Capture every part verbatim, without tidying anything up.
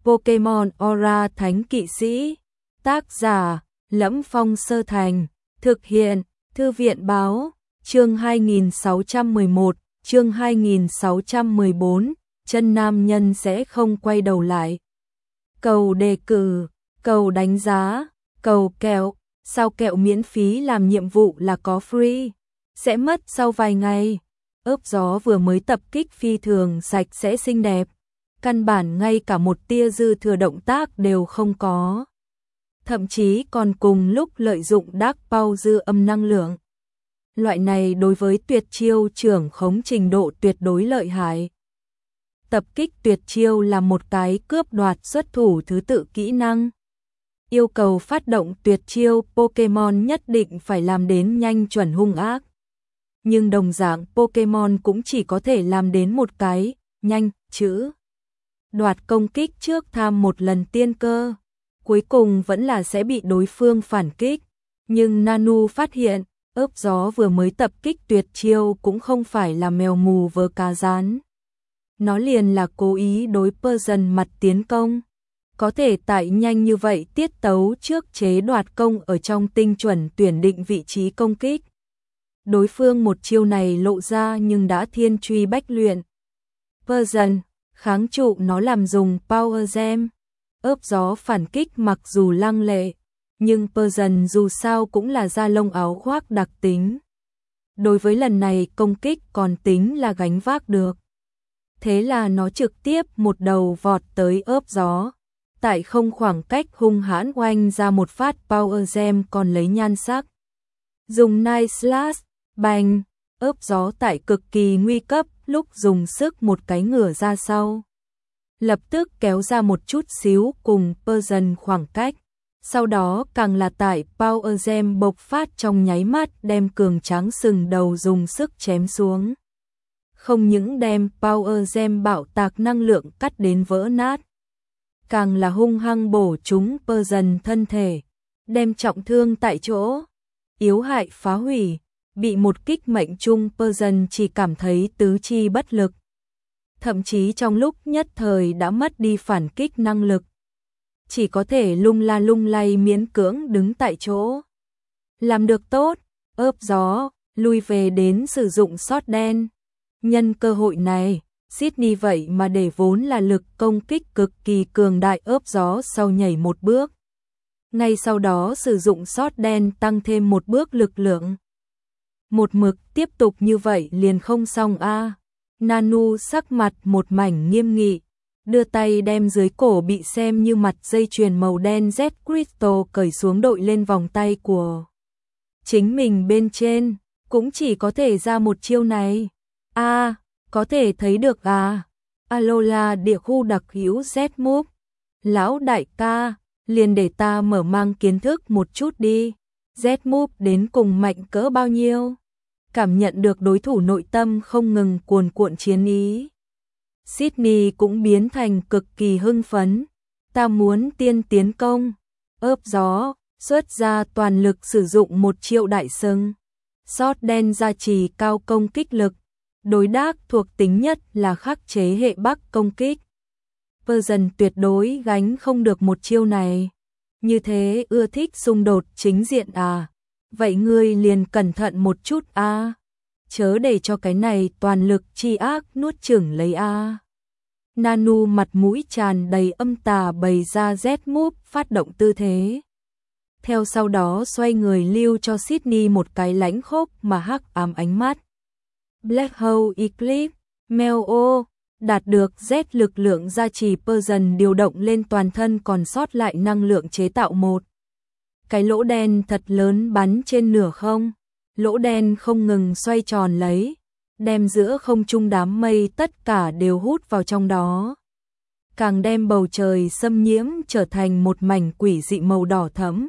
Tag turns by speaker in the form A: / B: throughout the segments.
A: Pokemon Aura Thánh Kỵ Sĩ. Tác giả: Lẫm Phong Sơ Thành. Thực hiện: Thư viện báo. Chương hai nghìn sáu trăm mười một, chương hai nghìn sáu trăm mười bốn, chân nam nhân sẽ không quay đầu lại. Cầu đề cử, cầu đánh giá, cầu kẹo, sao kẹo miễn phí làm nhiệm vụ là có free, sẽ mất sau vài ngày. Ớp gió vừa mới tập kích phi thường sạch sẽ xinh đẹp, căn bản ngay cả một tia dư thừa động tác đều không có. Thậm chí còn cùng lúc lợi dụng Dark Power dư âm năng lượng. Loại này đối với tuyệt chiêu trưởng khống trình độ tuyệt đối lợi hại. Tập kích tuyệt chiêu là một cái cướp đoạt xuất thủ thứ tự kỹ năng. Yêu cầu phát động tuyệt chiêu Pokemon nhất định phải làm đến nhanh chuẩn hung ác. Nhưng đồng dạng Pokemon cũng chỉ có thể làm đến một cái, nhanh, chữ. Đoạt công kích trước tham một lần tiên cơ. Cuối cùng vẫn là sẽ bị đối phương phản kích. Nhưng Nanu phát hiện, ớp gió vừa mới tập kích tuyệt chiêu cũng không phải là mèo mù vớ cá rán. Nó liền là cố ý đối Persian mặt tiến công. Có thể tại nhanh như vậy tiết tấu trước chế đoạt công ở trong tinh chuẩn tuyển định vị trí công kích. Đối phương một chiêu này lộ ra nhưng đã thiên truy bách luyện. Persian kháng trụ nó làm dùng Power Gem. Ớp gió phản kích mặc dù lăng lệ, nhưng Persian dù sao cũng là da lông áo khoác đặc tính. Đối với lần này công kích còn tính là gánh vác được. Thế là nó trực tiếp một đầu vọt tới ớp gió. Tại không khoảng cách hung hãn oanh ra một phát Power Gem còn lấy nhan sắc. Dùng Night Slash, bành, ớp gió tại cực kỳ nguy cấp lúc dùng sức một cái ngửa ra sau. Lập tức kéo ra một chút xíu cùng Persian khoảng cách. Sau đó càng là tại Power Gem bộc phát trong nháy mắt đem cường tráng sừng đầu dùng sức chém xuống. Không những đem Power Gem bạo tạc năng lượng cắt đến vỡ nát, càng là hung hăng bổ trúng Persian thân thể, đem trọng thương tại chỗ, yếu hại phá hủy, bị một kích mệnh trung Persian chỉ cảm thấy tứ chi bất lực. Thậm chí trong lúc nhất thời đã mất đi phản kích năng lực. Chỉ có thể lung la lung lay miễn cưỡng đứng tại chỗ. Làm được tốt, ớp gió, lui về đến sử dụng sót đen. Nhân cơ hội này, Sydney vậy mà để vốn là lực công kích cực kỳ cường đại ớp gió sau nhảy một bước. Ngay sau đó sử dụng sót đen tăng thêm một bước lực lượng. Một mực tiếp tục như vậy liền không xong a. À. Nanu sắc mặt một mảnh nghiêm nghị, đưa tay đem dưới cổ bị xem như mặt dây chuyền màu đen Z Crystal cởi xuống đội lên vòng tay của chính mình bên trên, cũng chỉ có thể ra một chiêu này. A, à, có thể thấy được à. Alola địa khu đặc hữu Z Move. Lão đại ca, liền để ta mở mang kiến thức một chút đi. Z Move đến cùng mạnh cỡ bao nhiêu? Cảm nhận được đối thủ nội tâm không ngừng cuồn cuộn chiến ý. Sydney cũng biến thành cực kỳ hưng phấn. Ta muốn tiên tiến công. Ớp gió, xuất ra toàn lực sử dụng một triệu đại sừng. Sót đen gia trì cao công kích lực. Đối đác thuộc tính nhất là khắc chế hệ bắc công kích. Persian tuyệt đối gánh không được một chiêu này. Như thế ưa thích xung đột chính diện à? Vậy ngươi liền cẩn thận một chút a. À. Chớ để cho cái này toàn lực chi ác nuốt chửng lấy a. À. Nanu mặt mũi tràn đầy âm tà bày ra Z Move phát động tư thế. Theo sau đó xoay người lưu cho Sydney một cái lãnh khốc mà hắc ám ánh mắt. Black Hole Eclipse, Meo, đạt được Z lực lượng gia trì Persian điều động lên toàn thân còn sót lại năng lượng chế tạo một. Cái lỗ đen thật lớn bắn trên nửa không, lỗ đen không ngừng xoay tròn lấy, đem giữa không trung đám mây tất cả đều hút vào trong đó. Càng đem bầu trời xâm nhiễm trở thành một mảnh quỷ dị màu đỏ thẫm.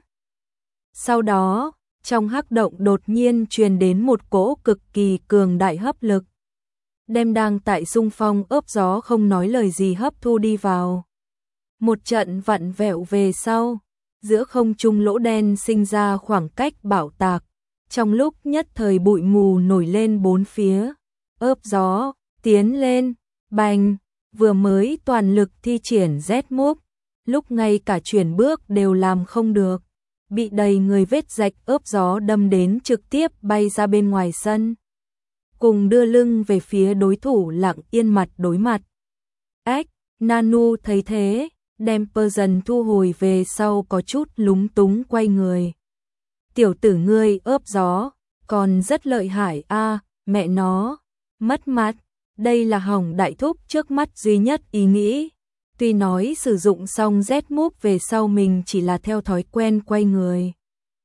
A: Sau đó, trong hắc động đột nhiên truyền đến một cỗ cực kỳ cường đại hấp lực. Đem đang tại xung phong ớp gió không nói lời gì hấp thu đi vào. Một trận vặn vẹo về sau, giữa không trung lỗ đen sinh ra khoảng cách bạo tạc. Trong lúc nhất thời bụi mù nổi lên bốn phía. Ớp gió, tiến lên, bành, vừa mới toàn lực thi triển Z-Move, lúc ngay cả chuyển bước đều làm không được, bị đầy người vết rạch ướp gió đâm đến trực tiếp bay ra bên ngoài sân. Cùng đưa lưng về phía đối thủ lặng yên mặt đối mặt. Ách, Nanu thấy thế, đem Persian thu hồi về sau có chút lúng túng quay người. Tiểu tử ngươi ướp gió, còn rất lợi hại a, mẹ nó, mất mặt, đây là hỏng đại thúc trước mắt duy nhất ý nghĩ. Tuy nói sử dụng xong Z-Move về sau mình chỉ là theo thói quen quay người.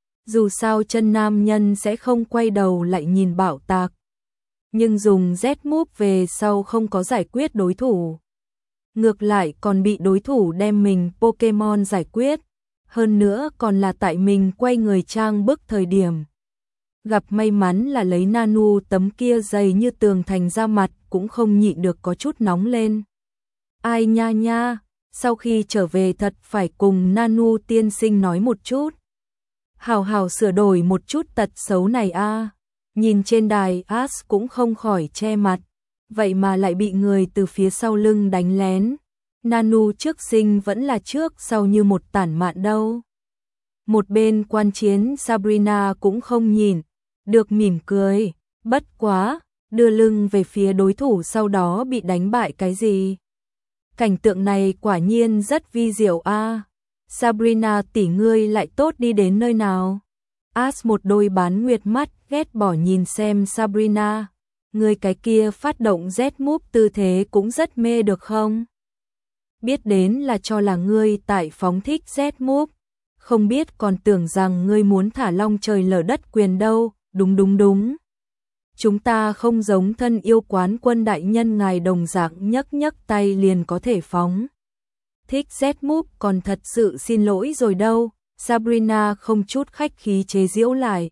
A: Dù sao chân nam nhân sẽ không quay đầu lại nhìn bạo tạc. Nhưng dùng Z-Move về sau không có giải quyết đối thủ. Ngược lại còn bị đối thủ đem mình Pokemon giải quyết. Hơn nữa còn là tại mình quay người trang bức thời điểm. Gặp may mắn là lấy Nanu tấm kia dày như tường thành ra mặt cũng không nhịn được có chút nóng lên. Ai nha nha, sau khi trở về thật phải cùng Nanu tiên sinh nói một chút. Hào hào sửa đổi một chút tật xấu này a. Nhìn trên đài Ash cũng không khỏi che mặt, vậy mà lại bị người từ phía sau lưng đánh lén. Nanu trước sinh vẫn là trước sau như một tản mạn đâu. Một bên quan chiến Sabrina cũng không nhìn, được mỉm cười, bất quá, đưa lưng về phía đối thủ sau đó bị đánh bại cái gì. Cảnh tượng này quả nhiên rất vi diệu a. Sabrina tỷ ngươi lại tốt đi đến nơi nào? Ash một đôi bán nguyệt mắt ghét bỏ nhìn xem Sabrina, ngươi cái kia phát động Z-Move tư thế cũng rất mê được không? Biết đến là cho là ngươi tại phóng thích Z-Move, không biết còn tưởng rằng ngươi muốn thả long trời lở đất quyền đâu, đúng đúng đúng. Chúng ta không giống thân yêu quán quân đại nhân ngài đồng dạng nhấc nhấc tay liền có thể phóng. Thích Z-Move còn thật sự xin lỗi rồi đâu, Sabrina không chút khách khí chế giễu lại.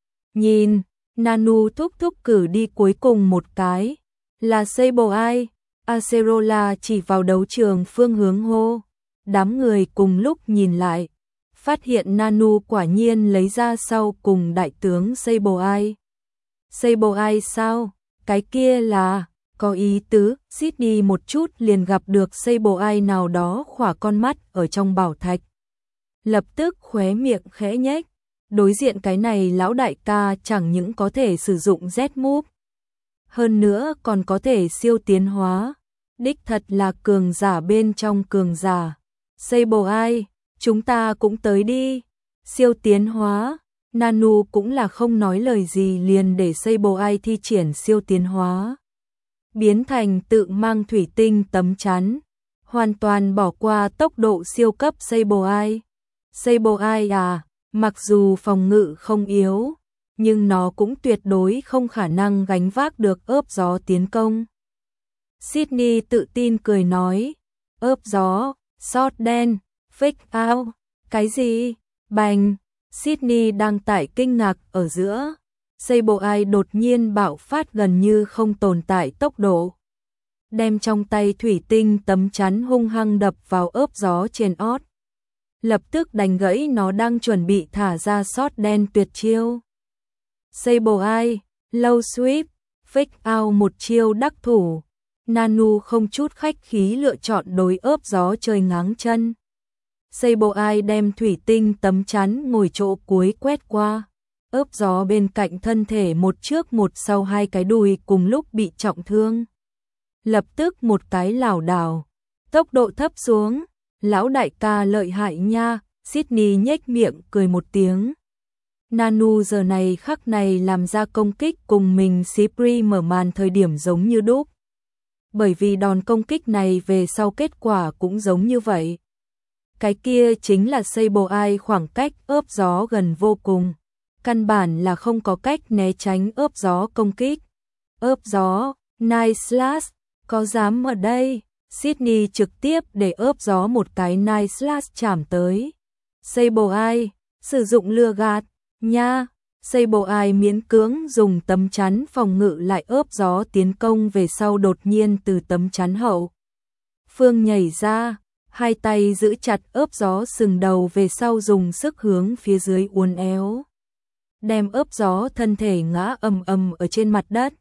A: Nhìn, Nanu thúc thúc cử đi cuối cùng một cái, là Sableye, Acerola chỉ vào đấu trường phương hướng hô. Đám người cùng lúc nhìn lại, phát hiện Nanu quả nhiên lấy ra sau cùng đại tướng Sableye. Sableye sao? Cái kia là, có ý tứ, Sydney một chút liền gặp được Sableye nào đó khỏa con mắt ở trong bảo thạch. Lập tức khóe miệng khẽ nhếch, đối diện cái này lão đại ca chẳng những có thể sử dụng Z-Move, hơn nữa còn có thể siêu tiến hóa, đích thật là cường giả bên trong cường giả. Sableye, chúng ta cũng tới đi. Siêu tiến hóa, Nanu cũng là không nói lời gì liền để Sableye thi triển siêu tiến hóa. Biến thành tự mang thủy tinh tấm chắn, hoàn toàn bỏ qua tốc độ siêu cấp Sableye. Sableye à, mặc dù phòng ngự không yếu, nhưng nó cũng tuyệt đối không khả năng gánh vác được ướp gió tiến công. Sydney tự tin cười nói, ướp gió, shot đen, fake out, cái gì? Bành, Sydney đang tại kinh ngạc ở giữa. Sableye đột nhiên bạo phát gần như không tồn tại tốc độ. Đem trong tay thủy tinh tấm chắn hung hăng đập vào ướp gió trên ót. Lập tức đánh gãy nó đang chuẩn bị thả ra shot đen tuyệt chiêu. Sableye, low sweep, fake out một chiêu đắc thủ. Nanu không chút khách khí lựa chọn đối ướp gió chơi ngáng chân. Sableye đem thủy tinh tấm chắn ngồi chỗ cuối quét qua. Ướp gió bên cạnh thân thể một trước một sau hai cái đùi cùng lúc bị trọng thương. Lập tức một cái lảo đảo, tốc độ thấp xuống. Lão đại ca lợi hại nha, Sydney nhếch miệng cười một tiếng. Nanu giờ này khắc này làm ra công kích cùng mình Sipri mở màn thời điểm giống như đúc. Bởi vì đòn công kích này về sau kết quả cũng giống như vậy. Cái kia chính là Sableye khoảng cách ướp gió gần vô cùng. Căn bản là không có cách né tránh ướp gió công kích. Ướp gió, nice slash, có dám ở đây? Sydney trực tiếp để ướp gió một cái nice slash chạm tới. Sableye, sử dụng lừa gạt, nha. Sableye miễn cưỡng dùng tấm chắn phòng ngự lại ướp gió tiến công về sau đột nhiên từ tấm chắn hậu phương nhảy ra, hai tay giữ chặt ướp gió sừng đầu về sau dùng sức hướng phía dưới uốn éo. Đem ướp gió thân thể ngã ầm ầm ở trên mặt đất.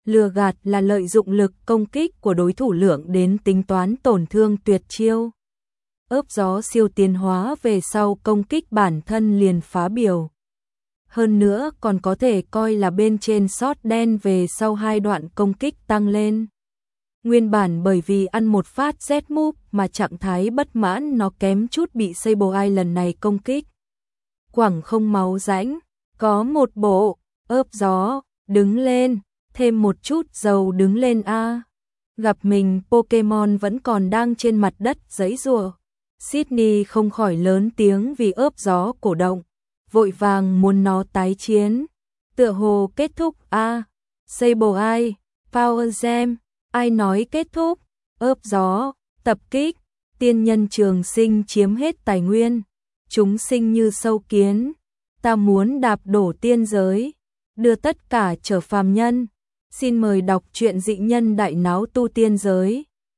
A: Lừa gạt là lợi dụng lực công kích của đối thủ lượng đến tính toán tổn thương tuyệt chiêu. Ớp gió siêu tiến hóa về sau công kích bản thân liền phá biểu. Hơn nữa còn có thể coi là bên trên sót đen về sau hai đoạn công kích tăng lên. Nguyên bản bởi vì ăn một phát Z move mà trạng thái bất mãn nó kém chút bị Sable Eye lần này công kích. Quẳng không máu rãnh, có một bộ, ớp gió, đứng lên, thêm một chút dầu đứng lên a. Gặp mình Pokemon vẫn còn đang trên mặt đất giãy giụa. Sydney không khỏi lớn tiếng vì ớp gió cổ động, vội vàng muốn nó tái chiến. Tựa hồ kết thúc a. Sable Eye, Power Gem, ai nói kết thúc, ớp gió, tập kích, tiên nhân trường sinh chiếm hết tài nguyên, chúng sinh như sâu kiến, ta muốn đạp đổ tiên giới, đưa tất cả trở phàm nhân. Xin mời đọc truyện dị nhân đại náo tu tiên giới.